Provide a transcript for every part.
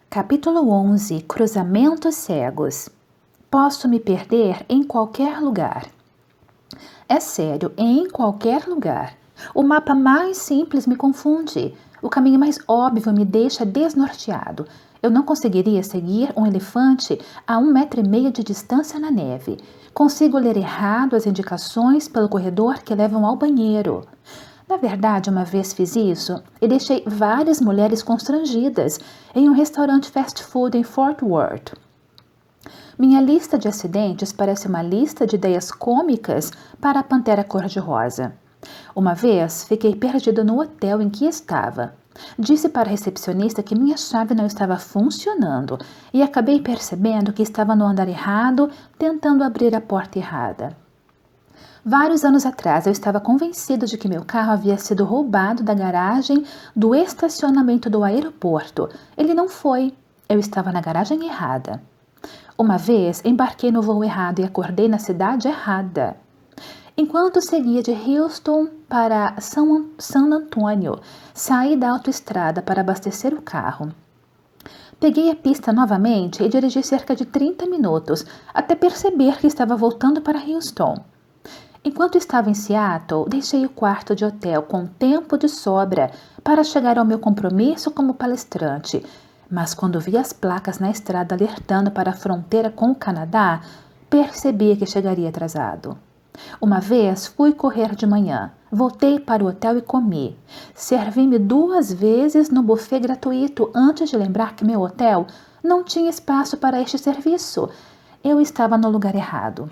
Capítulo 11. Cruzamentos cegos. Posso me perder em qualquer lugar. É sério, em qualquer lugar. O mapa mais simples me confunde. O caminho mais óbvio me deixa desnorteado. Eu não conseguiria seguir um elefante a 1,5 m de distância na neve. Consigo ler errado as indicações pelo corredor que levam ao banheiro. Na verdade, uma vez fiz isso e deixei várias mulheres constrangidas em um restaurante fast food em Fort Worth. Minha lista de acidentes parece uma lista de ideias cômicas para a pantera cor-de-rosa. Uma vez, fiquei perdida no hotel em que estava. Disse para a recepcionista que minha chave não estava funcionando e acabei percebendo que estava no andar errado, tentando abrir a porta errada. Vários anos atrás, eu estava convencido de que meu carro havia sido roubado da garagem do estacionamento do aeroporto. Ele não foi. Eu estava na garagem errada. Uma vez, embarquei no voo errado e acordei na cidade errada. Enquanto seguia de Houston para San Antônio, saí da autoestrada para abastecer o carro. Peguei a pista novamente e dirigi cerca de 30 minutos, até perceber que estava voltando para Houston. Enquanto estava em Seattle, deixei o quarto de hotel com tempo de sobra para chegar ao meu compromisso como palestrante, mas quando vi as placas na estrada alertando para a fronteira com o Canadá, percebi que chegaria atrasado. Uma vez fui correr de manhã, voltei para o hotel e comi. Servi-me 2 vezes no buffet gratuito antes de lembrar que meu hotel não tinha espaço para este serviço. Eu estava no lugar errado.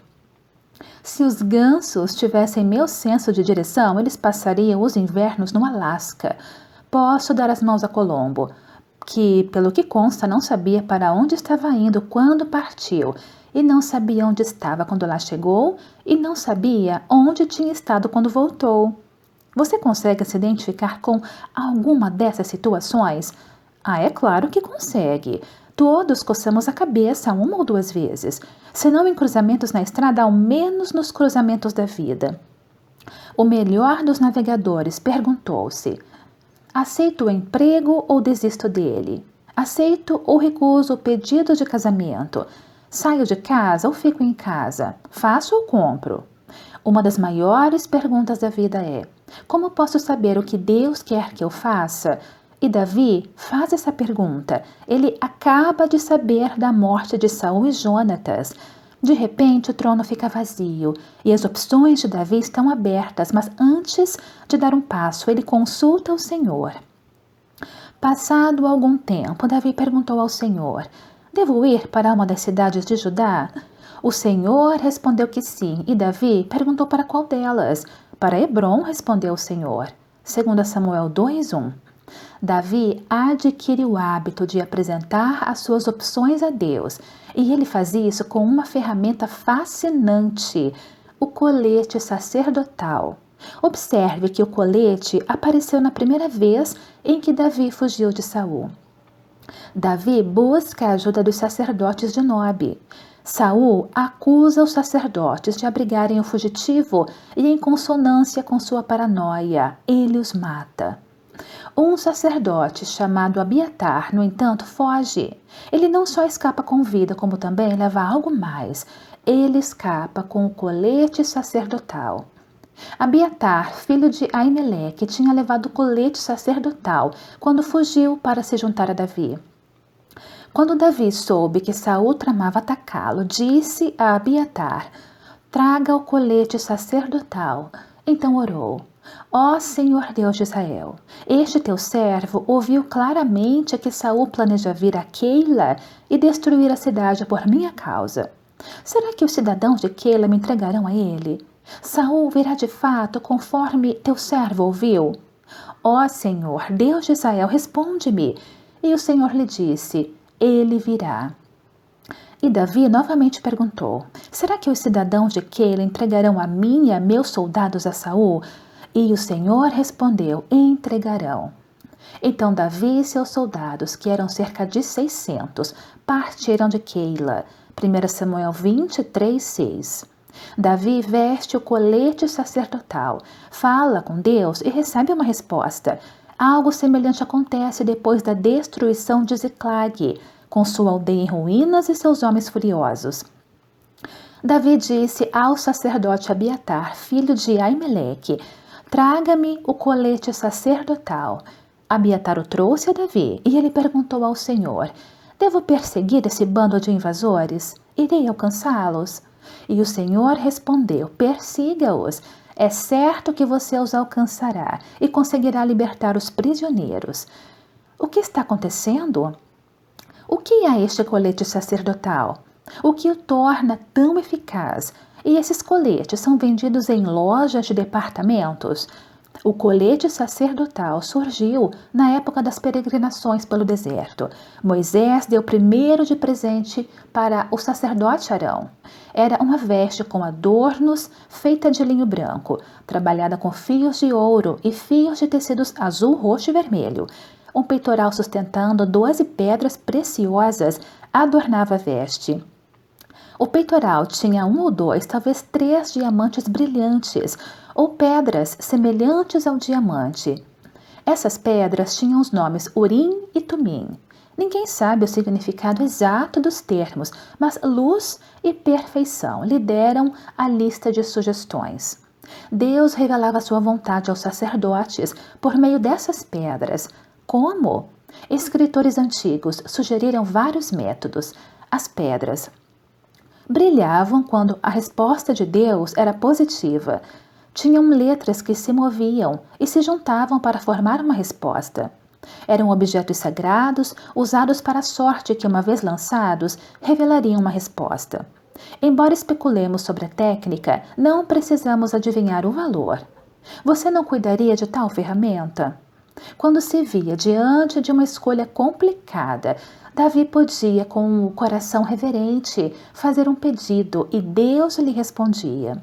Se os gansos tivessem meu senso de direção, eles passariam os invernos no Alasca. Posso dar as mãos a Colombo, que, pelo que consta, não sabia para onde estava indo quando partiu, e não sabia onde estava quando lá chegou, e não sabia onde tinha estado quando voltou. Você consegue se identificar com alguma dessas situações? É claro que consegue. Todos coçamos a cabeça 1 ou 2 vezes, se não em cruzamentos na estrada, ao menos nos cruzamentos da vida. O melhor dos navegadores perguntou-se: aceito o emprego ou desisto dele? Aceito ou recuso o pedido de casamento? Saio de casa ou fico em casa? Faço ou compro? Uma das maiores perguntas da vida é: como posso saber o que Deus quer que eu faça? E Davi faz essa pergunta. Ele acaba de saber da morte de Saul e Jonatas. De repente, o trono fica vazio e as opções de Davi estão abertas, mas antes de dar um passo, ele consulta o Senhor. Passado algum tempo, Davi perguntou ao Senhor: devo ir para uma das cidades de Judá? O Senhor respondeu que sim, e Davi perguntou para qual delas. Para Hebrom, respondeu o Senhor. 2 Samuel 2:1. Davi adquire o hábito de apresentar as suas opções a Deus, e ele faz isso com uma ferramenta fascinante, o colete sacerdotal. Observe que o colete apareceu na primeira vez em que Davi fugiu de Saul. Davi busca a ajuda dos sacerdotes de Nob. Saul acusa os sacerdotes de abrigarem o fugitivo e, em consonância com sua paranoia, ele os mata. Um sacerdote chamado Abiatar, no entanto, foge. Ele não só escapa com vida, como também leva algo mais. Ele escapa com o colete sacerdotal. Abiatar, filho de Aimeleque, tinha levado o colete sacerdotal quando fugiu para se juntar a Davi. Quando Davi soube que Saul tramava atacá-lo, disse a Abiatar: traga o colete sacerdotal. Então orou: ó Senhor Deus de Israel, este teu servo ouviu claramente que Saul planeja vir a Keila e destruir a cidade por minha causa. Será que os cidadãos de Keila me entregarão a ele? Saul virá de fato conforme teu servo ouviu? Ó Senhor, Deus de Israel, responde-me. E o Senhor lhe disse: ele virá. E Davi novamente perguntou: será que os cidadãos de Keila entregarão a mim e a meus soldados a Saul? E o Senhor respondeu: entregarão. Então Davi e seus soldados, que eram cerca de 600, partiram de Keila. 1 Samuel 23:6. Davi veste o colete sacerdotal, fala com Deus e recebe uma resposta. Algo semelhante acontece depois da destruição de Ziclag, com sua aldeia em ruínas e seus homens furiosos. Davi disse ao sacerdote Abiatar, filho de Aimeleque: traga-me o colete sacerdotal. Abiatar o trouxe a Davi e ele perguntou ao Senhor: devo perseguir esse bando de invasores? Irei alcançá-los? E o Senhor respondeu: persiga-os. É certo que você os alcançará e conseguirá libertar os prisioneiros. O que está acontecendo? O que é este colete sacerdotal? O que o torna tão eficaz? E esses coletes são vendidos em lojas de departamentos? O colete sacerdotal surgiu na época das peregrinações pelo deserto. Moisés deu primeiro de presente para o sacerdote Arão. Era uma veste com adornos feita de linho branco, trabalhada com fios de ouro e fios de tecidos azul, roxo e vermelho. Um peitoral sustentando 12 pedras preciosas adornava a veste. O peitoral tinha 1 ou 2, talvez 3 diamantes brilhantes, ou pedras semelhantes ao diamante. Essas pedras tinham os nomes Urim e Tumim. Ninguém sabe o significado exato dos termos, mas luz e perfeição lhe deram a lista de sugestões. Deus revelava sua vontade aos sacerdotes por meio dessas pedras. Como? Escritores antigos sugeriram vários métodos. As pedras brilhavam quando a resposta de Deus era positiva. Tinham letras que se moviam e se juntavam para formar uma resposta. Eram objetos sagrados usados para a sorte que, uma vez lançados, revelariam uma resposta. Embora especulemos sobre a técnica, não precisamos adivinhar o valor. Você não cuidaria de tal ferramenta? Quando se via diante de uma escolha complicada, Davi podia, com o coração reverente, fazer um pedido e Deus lhe respondia.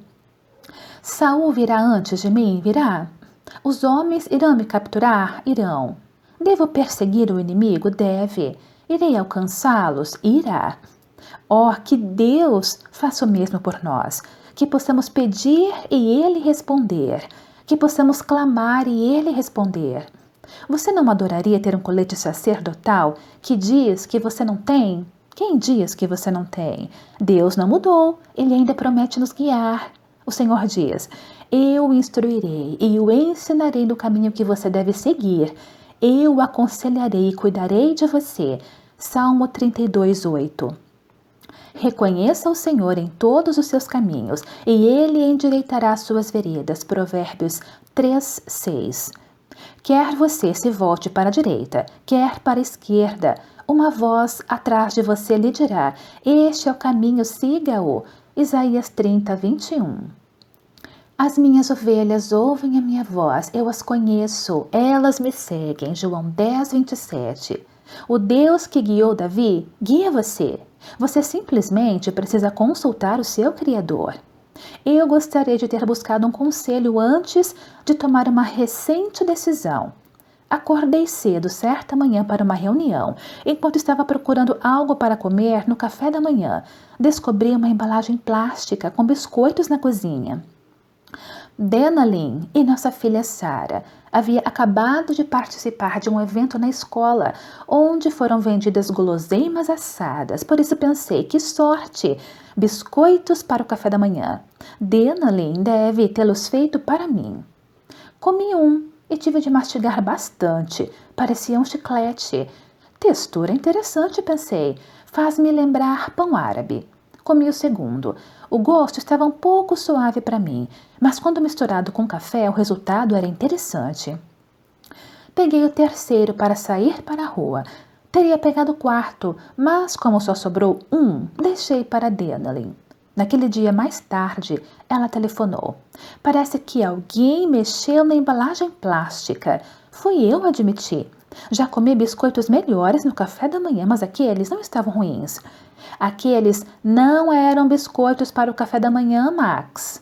Saul virá antes de mim? Virá. Os homens irão me capturar? Irão. Devo perseguir o inimigo? Deve. Irei alcançá-los? Irá. Oh, que Deus faça o mesmo por nós, que possamos pedir e Ele responder, que possamos clamar e Ele responder. Você não adoraria ter um colete sacerdotal que diz que você não tem? Quem diz que você não tem? Deus não mudou, Ele ainda promete nos guiar. O Senhor diz: eu o instruirei e o ensinarei no caminho que você deve seguir. Eu o aconselharei e cuidarei de você. Salmo 32:8. Reconheça o Senhor em todos os seus caminhos e Ele endireitará as suas veredas. Provérbios 3:6. Quer você se volte para a direita, quer para a esquerda, uma voz atrás de você lhe dirá: este é o caminho, siga-o. Isaías 30:21. As minhas ovelhas ouvem a minha voz, eu as conheço, elas me seguem. João 10:27. O Deus que guiou Davi, guia você. Você simplesmente precisa consultar o seu Criador. Eu gostaria de ter buscado um conselho antes de tomar uma recente decisão. Acordei cedo certa manhã para uma reunião. Enquanto estava procurando algo para comer no café da manhã, descobri uma embalagem plástica com biscoitos na cozinha. Denalyn e nossa filha Sarah havia acabado de participar de um evento na escola, onde foram vendidas guloseimas assadas. Por isso pensei, que sorte! Biscoitos para o café da manhã. Denalyn deve tê-los feito para mim. Comi um e tive de mastigar bastante. Parecia um chiclete. Textura interessante, pensei. Faz-me lembrar pão árabe. Comi o segundo. O gosto estava um pouco suave para mim, mas quando misturado com café, o resultado era interessante. Peguei o terceiro para sair para a rua. Teria pegado o quarto, mas como só sobrou um, deixei para Denalyn. Naquele dia, mais tarde, ela telefonou. Parece que alguém mexeu na embalagem plástica. Fui eu, admiti. Já comi biscoitos melhores no café da manhã, mas aqueles não estavam ruins. Aqueles não eram biscoitos para o café da manhã, Max.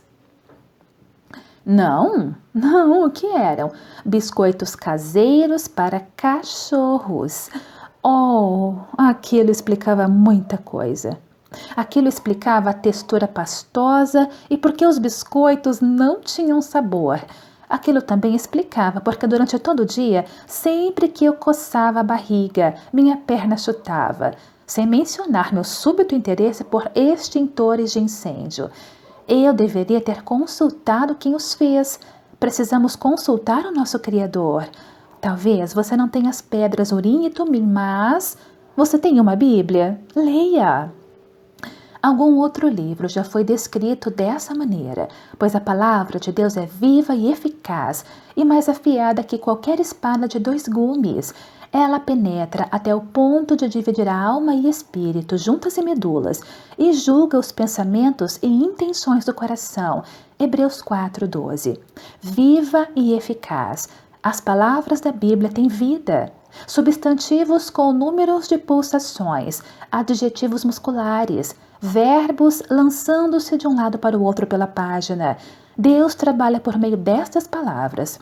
Não, o que eram? Biscoitos caseiros para cachorros. Oh, aquilo explicava muita coisa. Aquilo explicava a textura pastosa e por que os biscoitos não tinham sabor. Aquilo também explicava porque durante todo o dia, sempre que eu coçava a barriga, minha perna chutava, sem mencionar meu súbito interesse por extintores de incêndio. Eu deveria ter consultado quem os fez. Precisamos consultar o nosso Criador. Talvez você não tenha as pedras Urim e Tumim, mas você tem uma Bíblia? Leia! Algum outro livro já foi descrito dessa maneira, pois a palavra de Deus é viva e eficaz e mais afiada que qualquer espada de 2 gumes. Ela penetra até o ponto de dividir a alma e espírito, juntas e medulas, e julga os pensamentos e intenções do coração. Hebreus 4:12. Viva e eficaz. As palavras da Bíblia têm vida. Substantivos com números de pulsações, adjetivos musculares, verbos lançando-se de um lado para o outro pela página. Deus trabalha por meio destas palavras.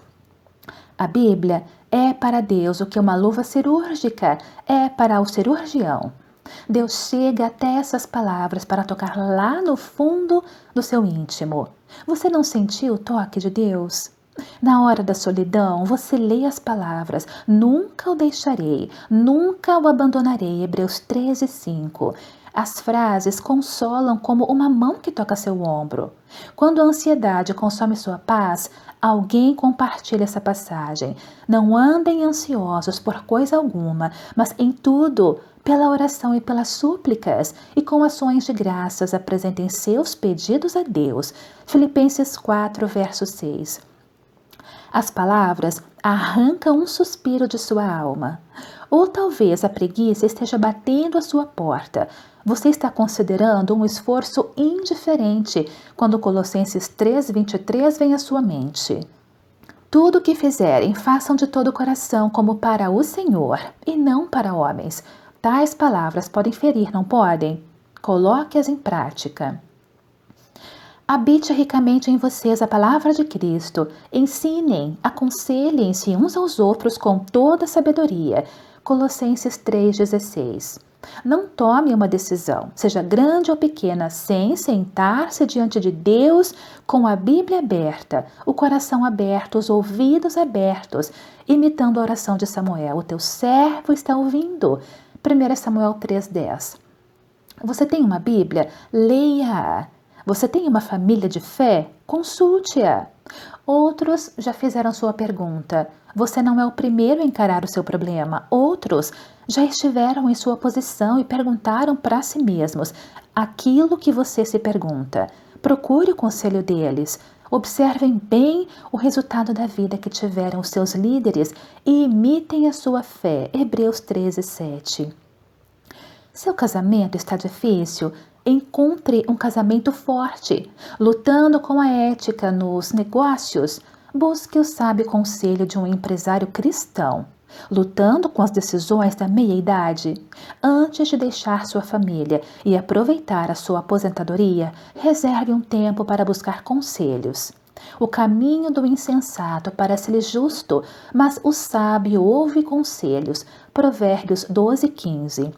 A Bíblia é para Deus o que uma luva cirúrgica é para o cirurgião. Deus chega até essas palavras para tocar lá no fundo do seu íntimo. Você não sentiu o toque de Deus? Na hora da solidão, você lê as palavras: nunca o deixarei, nunca o abandonarei. Hebreus 13:5. As frases consolam como uma mão que toca seu ombro. Quando a ansiedade consome sua paz, alguém compartilha essa passagem. Não andem ansiosos por coisa alguma, mas em tudo, pela oração e pelas súplicas, e com ações de graças apresentem seus pedidos a Deus. Filipenses 4, verso 6. As palavras arrancam um suspiro de sua alma. Ou talvez a preguiça esteja batendo à sua porta. Você está considerando um esforço indiferente quando Colossenses 3:23 vem à sua mente. Tudo o que fizerem, façam de todo o coração como para o Senhor e não para homens. Tais palavras podem ferir, não podem? Coloque-as em prática. Habite ricamente em vocês a palavra de Cristo. Ensinem, aconselhem-se uns aos outros com toda sabedoria. Colossenses 3:16. Não tome uma decisão, seja grande ou pequena, sem sentar-se diante de Deus com a Bíblia aberta, o coração aberto, os ouvidos abertos, imitando a oração de Samuel. O teu servo está ouvindo. 1 Samuel 3:10. Você tem uma Bíblia? Leia-a. Você tem uma família de fé? Consulte-a. Outros já fizeram sua pergunta. Você não é o primeiro a encarar o seu problema. Outros já estiveram em sua posição e perguntaram para si mesmos aquilo que você se pergunta. Procure o conselho deles. Observem bem o resultado da vida que tiveram os seus líderes e imitem a sua fé. Hebreus 13:7. Seu casamento está difícil? Encontre um casamento forte, lutando com a ética nos negócios. Busque o sábio conselho de um empresário cristão, lutando com as decisões da meia-idade. Antes de deixar sua família e aproveitar a sua aposentadoria, reserve um tempo para buscar conselhos. O caminho do insensato parece-lhe justo, mas o sábio ouve conselhos. Provérbios 12:15.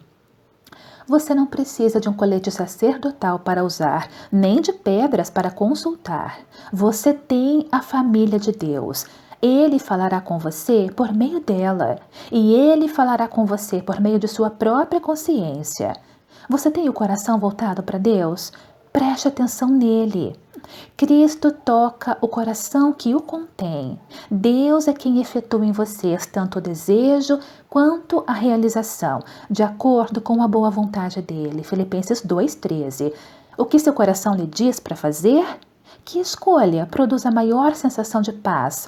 Você não precisa de um colete sacerdotal para usar, nem de pedras para consultar. Você tem a família de Deus. Ele falará com você por meio dela, e ele falará com você por meio de sua própria consciência. Você tem o coração voltado para Deus? Preste atenção nele. Cristo toca o coração que o contém. Deus é quem efetua em vocês tanto o desejo quanto a realização, de acordo com a boa vontade dele. Filipenses 2:13. O que seu coração lhe diz para fazer? Que escolha produz a maior sensação de paz?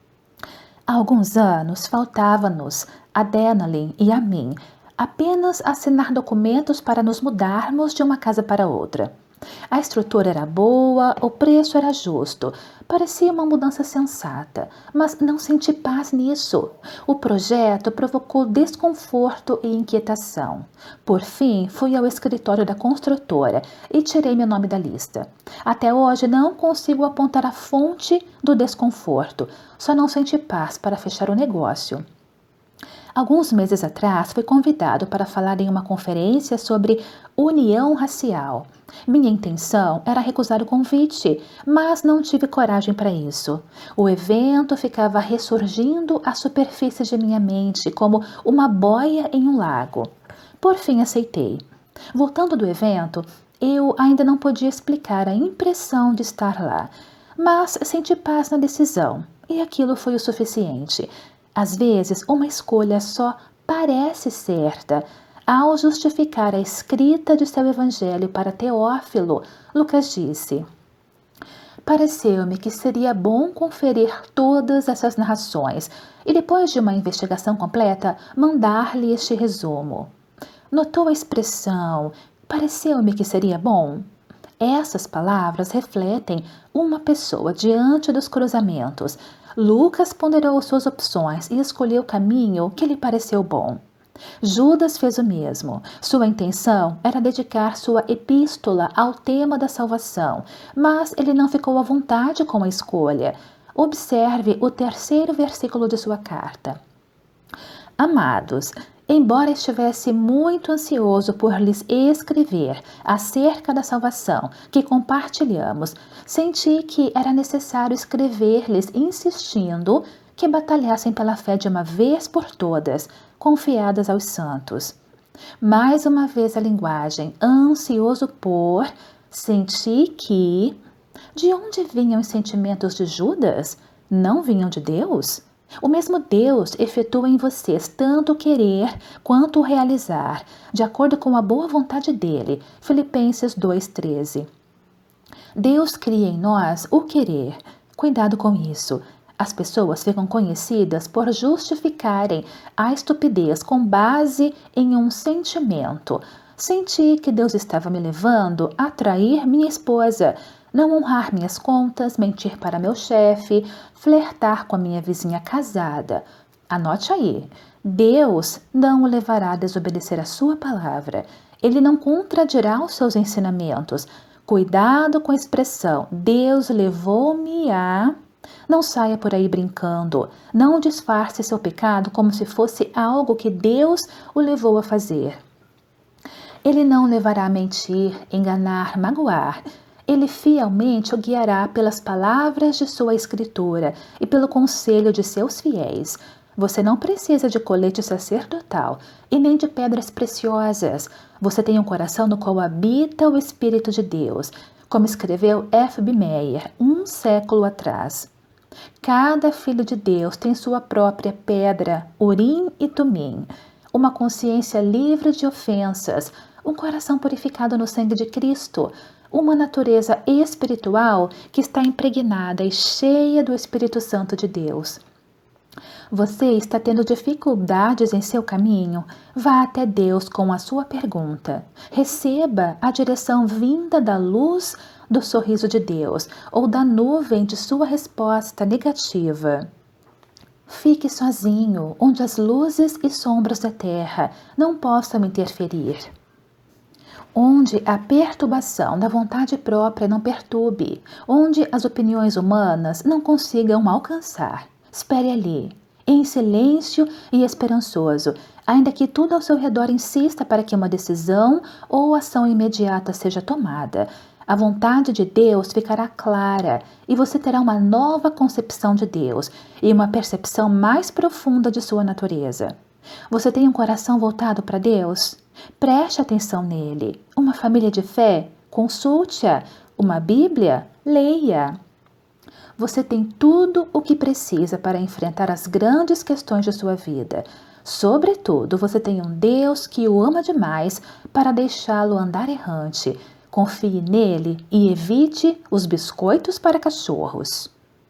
Há alguns anos faltava-nos, a Denalyn e a mim, apenas assinar documentos para nos mudarmos de uma casa para outra. A estrutura era boa, o preço era justo, parecia uma mudança sensata, mas não senti paz nisso. O projeto provocou desconforto e inquietação. Por fim, fui ao escritório da construtora e tirei meu nome da lista. Até hoje não consigo apontar a fonte do desconforto, só não senti paz para fechar o negócio. Alguns meses atrás, fui convidado para falar em uma conferência sobre união racial. Minha intenção era recusar o convite, mas não tive coragem para isso. O evento ficava ressurgindo à superfície de minha mente como uma boia em um lago. Por fim, aceitei. Voltando do evento, eu ainda não podia explicar a impressão de estar lá, mas senti paz na decisão, e aquilo foi o suficiente. Às vezes, uma escolha só parece certa. Ao justificar a escrita de seu evangelho para Teófilo, Lucas disse: pareceu-me que seria bom conferir todas essas narrações e, depois de uma investigação completa, mandar-lhe este resumo. Notou a expressão, pareceu-me que seria bom? Essas palavras refletem uma pessoa diante dos cruzamentos. Lucas ponderou suas opções e escolheu o caminho que lhe pareceu bom. Judas fez o mesmo. Sua intenção era dedicar sua epístola ao tema da salvação, mas ele não ficou à vontade com a escolha. Observe o 3º versículo de sua carta. Amados, embora estivesse muito ansioso por lhes escrever acerca da salvação que compartilhamos, senti que era necessário escrever-lhes insistindo que batalhassem pela fé de uma vez por todas, confiadas aos santos. Mais uma vez a linguagem, ansioso por, senti que... De onde vinham os sentimentos de Judas? Não vinham de Deus? O mesmo Deus efetua em vocês tanto o querer quanto o realizar, de acordo com a boa vontade dele. Filipenses 2,13. Deus cria em nós o querer. Cuidado com isso. As pessoas ficam conhecidas por justificarem a estupidez com base em um sentimento. Senti que Deus estava me levando a trair minha esposa, não honrar minhas contas, mentir para meu chefe, flertar com a minha vizinha casada. Anote aí, Deus não o levará a desobedecer a sua palavra. Ele não contradirá os seus ensinamentos. Cuidado com a expressão, Deus levou-me a... Não saia por aí brincando. Não disfarce seu pecado como se fosse algo que Deus o levou a fazer. Ele não o levará a mentir, enganar, magoar. Ele fielmente o guiará pelas palavras de sua escritura e pelo conselho de seus fiéis. Você não precisa de colete sacerdotal e nem de pedras preciosas. Você tem um coração no qual habita o Espírito de Deus, como escreveu F.B. Meyer, um século atrás. Cada filho de Deus tem sua própria pedra, Urim e Tumim, uma consciência livre de ofensas, um coração purificado no sangue de Cristo, uma natureza espiritual que está impregnada e cheia do Espírito Santo de Deus. Você está tendo dificuldades em seu caminho? Vá até Deus com a sua pergunta. Receba a direção vinda da luz do sorriso de Deus ou da nuvem de sua resposta negativa. Fique sozinho, onde as luzes e sombras da terra não possam interferir. Onde a perturbação da vontade própria não perturbe, onde as opiniões humanas não consigam alcançar. Espere ali, em silêncio e esperançoso, ainda que tudo ao seu redor insista para que uma decisão ou ação imediata seja tomada. A vontade de Deus ficará clara e você terá uma nova concepção de Deus e uma percepção mais profunda de sua natureza. Você tem um coração voltado para Deus? Preste atenção nele. Uma família de fé? Consulte-a. Uma Bíblia? Leia. Você tem tudo o que precisa para enfrentar as grandes questões de sua vida. Sobretudo, você tem um Deus que o ama demais para deixá-lo andar errante. Confie nele e evite os biscoitos para cachorros.